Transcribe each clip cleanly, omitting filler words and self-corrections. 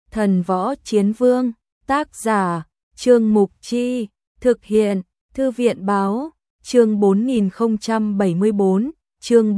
Thần Võ Chiến Vương, tác giả, Trương Mục Chi, thực hiện, Thư viện Báo, chương 4074, chương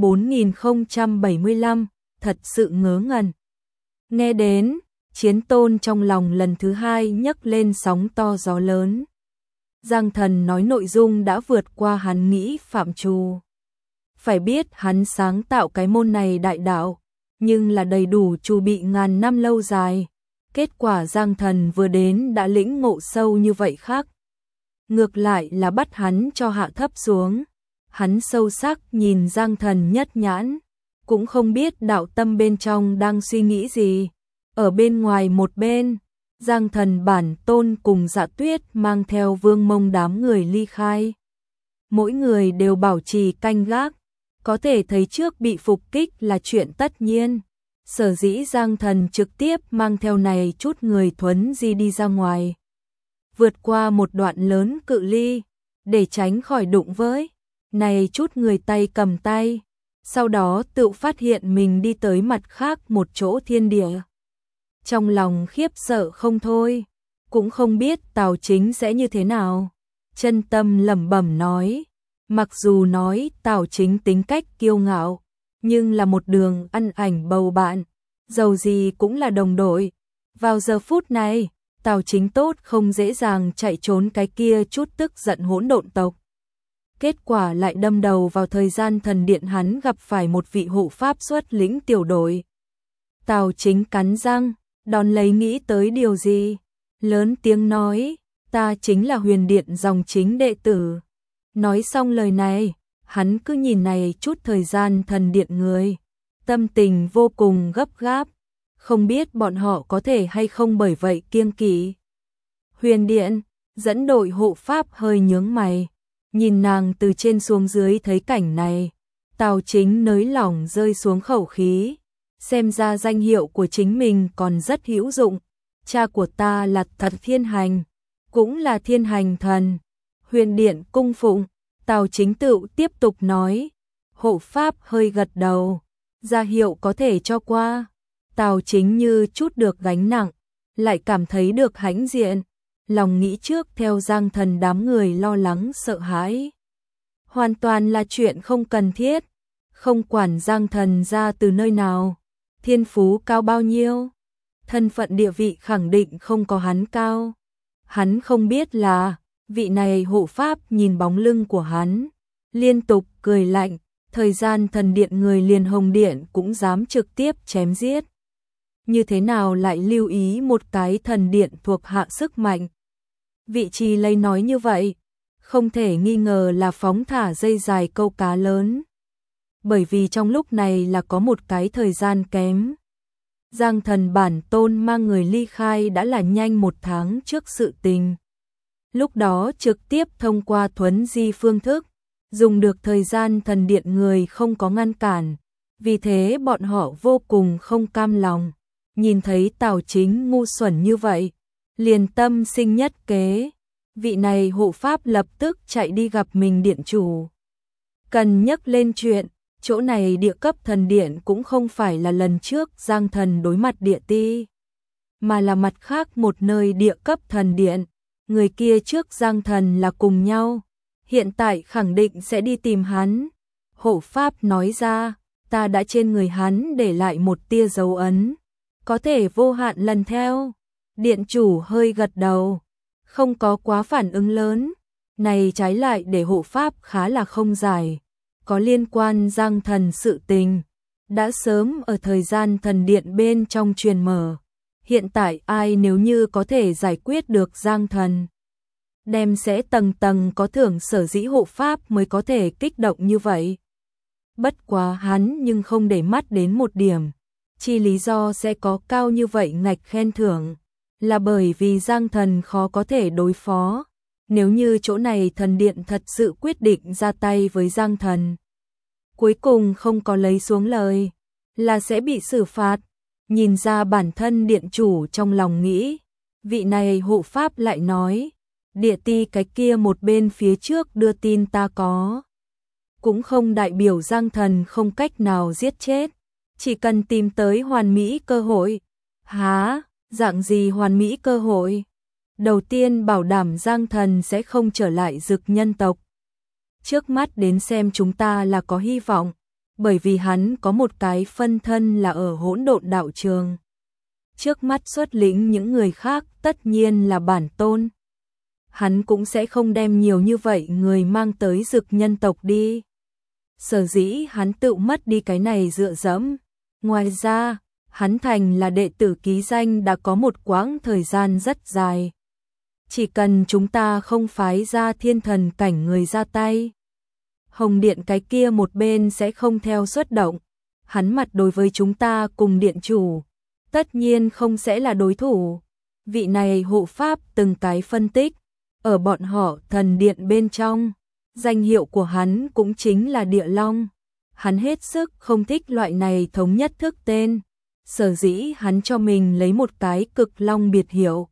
4075, thật sự ngớ ngẩn. Nghe đến, Chiến Tôn trong lòng lần thứ hai nhấc lên sóng to gió lớn. Giang Thần nói nội dung đã vượt qua hắn nghĩ phạm trù. Phải biết hắn sáng tạo cái môn này đại đạo, nhưng là đầy đủ chu bị ngàn năm lâu dài. Kết quả Giang Thần vừa đến đã lĩnh ngộ sâu như vậy khác. Ngược lại là bắt hắn cho hạ thấp xuống. Hắn sâu sắc nhìn Giang Thần nhất nhãn, cũng không biết đạo tâm bên trong đang suy nghĩ gì. Ở bên ngoài một bên, Giang Thần bản tôn cùng Dạ Tuyết mang theo Vương Mông đám người ly khai. Mỗi người đều bảo trì canh gác, có thể thấy trước bị phục kích là chuyện tất nhiên. Sở dĩ Giang Thần trực tiếp mang theo này chút người thuấn di đi ra ngoài. Vượt qua một đoạn lớn cự ly, để tránh khỏi đụng với này chút người tay cầm tay. Sau đó tự phát hiện mình đi tới mặt khác một chỗ thiên địa. Trong lòng khiếp sợ không thôi, cũng không biết Tào Chính sẽ như thế nào. Chân tâm lẩm bẩm nói, mặc dù nói Tào Chính tính cách kiêu ngạo, nhưng là một đường ăn ảnh bầu bạn, dầu gì cũng là đồng đội. Vào giờ phút này, Tào Chính tốt không dễ dàng chạy trốn cái kia chút tức giận hỗn độn tộc. Kết quả lại đâm đầu vào thời gian thần điện hắn gặp phải một vị hộ pháp xuất lĩnh tiểu đội. Tào Chính cắn răng, đón lấy nghĩ tới điều gì, lớn tiếng nói, ta chính là Huyền Điện dòng chính đệ tử. Nói xong lời này, hắn cứ nhìn này chút thời gian thần điện người, tâm tình vô cùng gấp gáp, không biết bọn họ có thể hay không bởi vậy kiêng kỵ. Huyền Điện, dẫn đội hộ pháp hơi nhướng mày, nhìn nàng từ trên xuống dưới thấy cảnh này, Tào Chính nới lỏng rơi xuống khẩu khí, xem ra danh hiệu của chính mình còn rất hữu dụng, cha của ta là Thật Thiên Hành, cũng là Thiên Hành thần. Huyền Điện cung phụng. Tào Chính tự tiếp tục nói, hộ pháp hơi gật đầu, ra hiệu có thể cho qua. Tào Chính như chút được gánh nặng, lại cảm thấy được hãnh diện, lòng nghĩ trước theo Giang Thần đám người lo lắng sợ hãi. Hoàn toàn là chuyện không cần thiết, không quản Giang Thần ra từ nơi nào, thiên phú cao bao nhiêu, thân phận địa vị khẳng định không có hắn cao. Hắn không biết là vị này hộ pháp nhìn bóng lưng của hắn, liên tục cười lạnh, thời gian thần điện người liền hồng điện cũng dám trực tiếp chém giết. Như thế nào lại lưu ý một cái thần điện thuộc hạ sức mạnh? Vị trí lấy nói như vậy, không thể nghi ngờ là phóng thả dây dài câu cá lớn. Bởi vì trong lúc này là có một cái thời gian kém. Giang Thần bản tôn mang người ly khai đã là nhanh 1 tháng trước sự tình. Lúc đó trực tiếp thông qua thuấn di phương thức, dùng được thời gian thần điện người không có ngăn cản, vì thế bọn họ vô cùng không cam lòng. Nhìn thấy Tào Chính ngu xuẩn như vậy, liền tâm sinh nhất kế, vị này hộ pháp lập tức chạy đi gặp mình điện chủ. Cần nhắc lên chuyện, chỗ này địa cấp thần điện cũng không phải là lần trước Giang Thần đối mặt địa ti, mà là mặt khác một nơi địa cấp thần điện. Người kia trước Giang Thần là cùng nhau, hiện tại khẳng định sẽ đi tìm hắn. Hộ pháp nói ra, ta đã trên người hắn để lại một tia dấu ấn, có thể vô hạn lần theo. Điện chủ hơi gật đầu, không có quá phản ứng lớn, này trái lại để hộ pháp khá là không giải. Có liên quan Giang Thần sự tình, đã sớm ở thời gian thần điện bên trong truyền mở. Hiện tại ai nếu như có thể giải quyết được Giang Thần, đem sẽ tầng tầng có thưởng, sở dĩ hộ pháp mới có thể kích động như vậy. Bất quá hắn nhưng không để mắt đến một điểm, chi lý do sẽ có cao như vậy ngạch khen thưởng, là bởi vì Giang Thần khó có thể đối phó. Nếu như chỗ này thần điện thật sự quyết định ra tay với Giang Thần, cuối cùng không có lấy xuống lời, là sẽ bị xử phạt. Nhìn ra bản thân điện chủ trong lòng nghĩ, vị này hộ pháp lại nói, địa ti cái kia một bên phía trước đưa tin ta có, cũng không đại biểu Giang Thần không cách nào giết chết, chỉ cần tìm tới hoàn mỹ cơ hội. Hả? Dạng gì hoàn mỹ cơ hội? Đầu tiên bảo đảm Giang Thần sẽ không trở lại Dực nhân tộc. Trước mắt đến xem chúng ta là có hy vọng, bởi vì hắn có một cái phân thân là ở Hỗn Độn đạo trường. Trước mắt xuất lĩnh những người khác tất nhiên là bản tôn. Hắn cũng sẽ không đem nhiều như vậy người mang tới Dực nhân tộc đi. Sở dĩ hắn tự mất đi cái này dựa dẫm. Ngoài ra, hắn thành là đệ tử ký danh đã có một quãng thời gian rất dài. Chỉ cần chúng ta không phái ra thiên thần cảnh người ra tay, Hồng Điện cái kia một bên sẽ không theo xuất động. Hắn mặt đối với chúng ta cùng điện chủ, tất nhiên không sẽ là đối thủ. Vị này hộ pháp từng cái phân tích, ở bọn họ thần điện bên trong, danh hiệu của hắn cũng chính là Địa Long. Hắn hết sức không thích loại này thống nhất thức tên, sở dĩ hắn cho mình lấy một cái Cực Long biệt hiệu.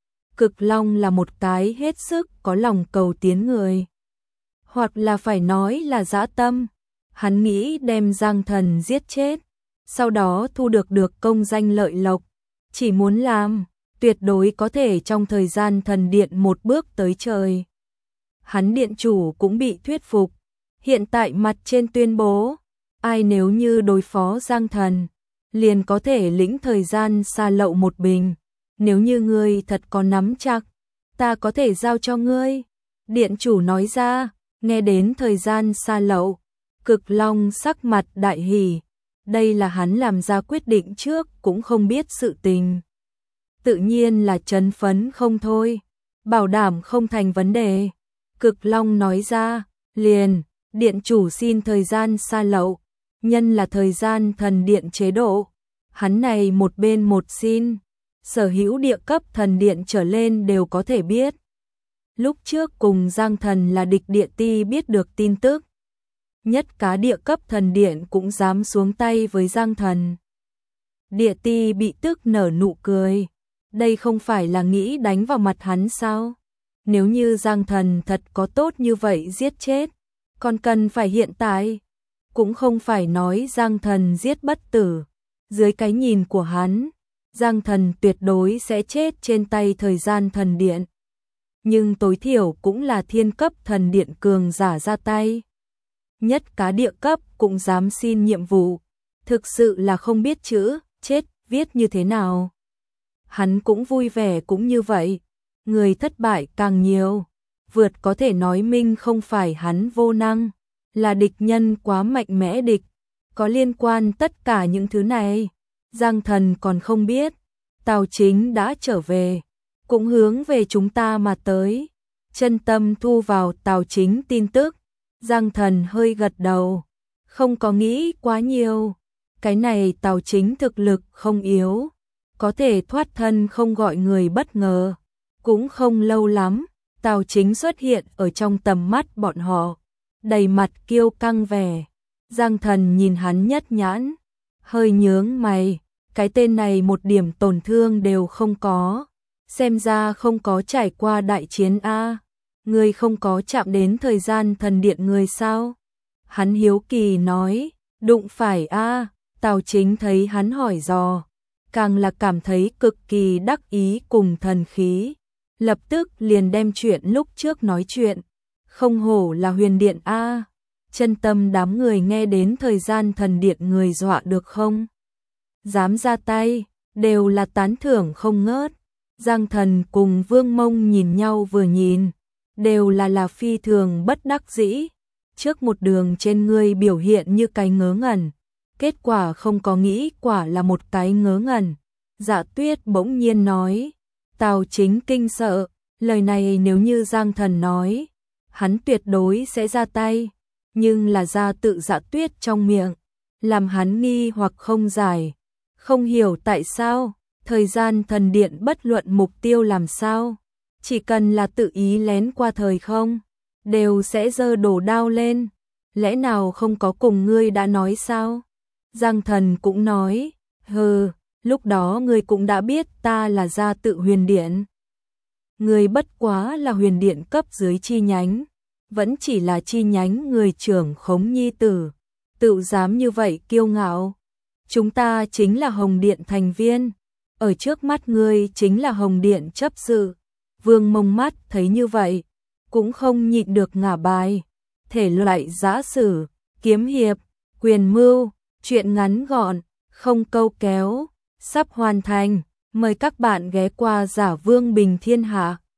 Cực Long là một cái hết sức có lòng cầu tiến người, hoặc là phải nói là dã tâm. Hắn nghĩ đem Giang Thần giết chết, sau đó thu được công danh lợi lộc, chỉ muốn làm, tuyệt đối có thể trong thời gian thần điện một bước tới trời. Hắn điện chủ cũng bị thuyết phục, hiện tại mặt trên tuyên bố, ai nếu như đối phó Giang Thần, liền có thể lĩnh thời gian xa lậu một bình. Nếu như ngươi thật có nắm chắc, ta có thể giao cho ngươi. Điện chủ nói ra, nghe đến thời gian xa lậu, Cực Long sắc mặt đại hỉ. Đây là hắn làm ra quyết định trước cũng không biết sự tình. Tự nhiên là chấn phấn không thôi, bảo đảm không thành vấn đề. Cực Long nói ra, liền, điện chủ xin thời gian xa lậu, nhân là thời gian thần điện chế độ. Hắn này một bên một xin, sở hữu địa cấp thần điện trở lên đều có thể biết. Lúc trước cùng Giang Thần là địch địa ti biết được tin tức, nhất cá địa cấp thần điện cũng dám xuống tay với Giang Thần. Địa ti bị tức nở nụ cười, đây không phải là nghĩ đánh vào mặt hắn sao? Nếu như Giang Thần thật có tốt như vậy giết chết, còn cần phải hiện tại, cũng không phải nói Giang Thần giết bất tử. Dưới cái nhìn của hắn, Giang Thần tuyệt đối sẽ chết trên tay thời gian thần điện. Nhưng tối thiểu cũng là thiên cấp thần điện cường giả ra tay. Nhất cá địa cấp cũng dám xin nhiệm vụ, thực sự là không biết chữ, chết, viết như thế nào. Hắn cũng vui vẻ cũng như vậy, người thất bại càng nhiều, vượt có thể nói minh không phải hắn vô năng, là địch nhân quá mạnh mẽ địch. Có liên quan tất cả những thứ này, Giang Thần còn không biết, Tào Chính đã trở về, cũng hướng về chúng ta mà tới. Chân tâm thu vào Tào Chính tin tức, Giang Thần hơi gật đầu, không có nghĩ quá nhiều. Cái này Tào Chính thực lực không yếu, có thể thoát thân không gọi người bất ngờ. Cũng không lâu lắm, Tào Chính xuất hiện ở trong tầm mắt bọn họ, đầy mặt kiêu căng vẻ. Giang Thần nhìn hắn nhất nhãn, hơi nhướng mày, cái tên này một điểm tổn thương đều không có, xem ra không có trải qua đại chiến a. Ngươi không có chạm đến thời gian thần điện người sao? Hắn hiếu kỳ nói, đụng phải a. Tào Chính thấy hắn hỏi dò, càng là cảm thấy cực kỳ đắc ý cùng thần khí, lập tức liền đem chuyện lúc trước nói chuyện, không hổ là huyền điện a. Chân tâm đám người nghe đến thời gian thần điện người dọa được không? Dám ra tay, đều là tán thưởng không ngớt. Giang Thần cùng Vương Mông nhìn nhau vừa nhìn, đều là phi thường bất đắc dĩ. Trước một đường trên người biểu hiện như cái ngớ ngẩn, kết quả không có nghĩ quả là một cái ngớ ngẩn. Dạ Tuyết bỗng nhiên nói, Tào Chính kinh sợ, lời này nếu như Giang Thần nói, hắn tuyệt đối sẽ ra tay. Nhưng là ra tự Dạ Tuyết trong miệng, làm hắn nghi hoặc không giải, không hiểu tại sao, thời gian thần điện bất luận mục tiêu làm sao, chỉ cần là tự ý lén qua thời không, đều sẽ giơ đồ đao lên, lẽ nào không có cùng ngươi đã nói sao? Giang Thần cũng nói, hừ, lúc đó ngươi cũng đã biết ta là gia tự huyền điện. Ngươi bất quá là huyền điện cấp dưới chi nhánh, vẫn chỉ là chi nhánh người trưởng khống nhi tử, tự dám như vậy kiêu ngạo. Chúng ta chính là Hồng Điện thành viên, ở trước mắt ngươi chính là Hồng Điện chấp sự. Vương Mông mắt thấy như vậy, cũng không nhịn được ngả bài. Thể loại giã sử, kiếm hiệp, quyền mưu, truyện ngắn gọn, không câu kéo, sắp hoàn thành. Mời các bạn ghé qua Giả Vương Bình Thiên Hạ.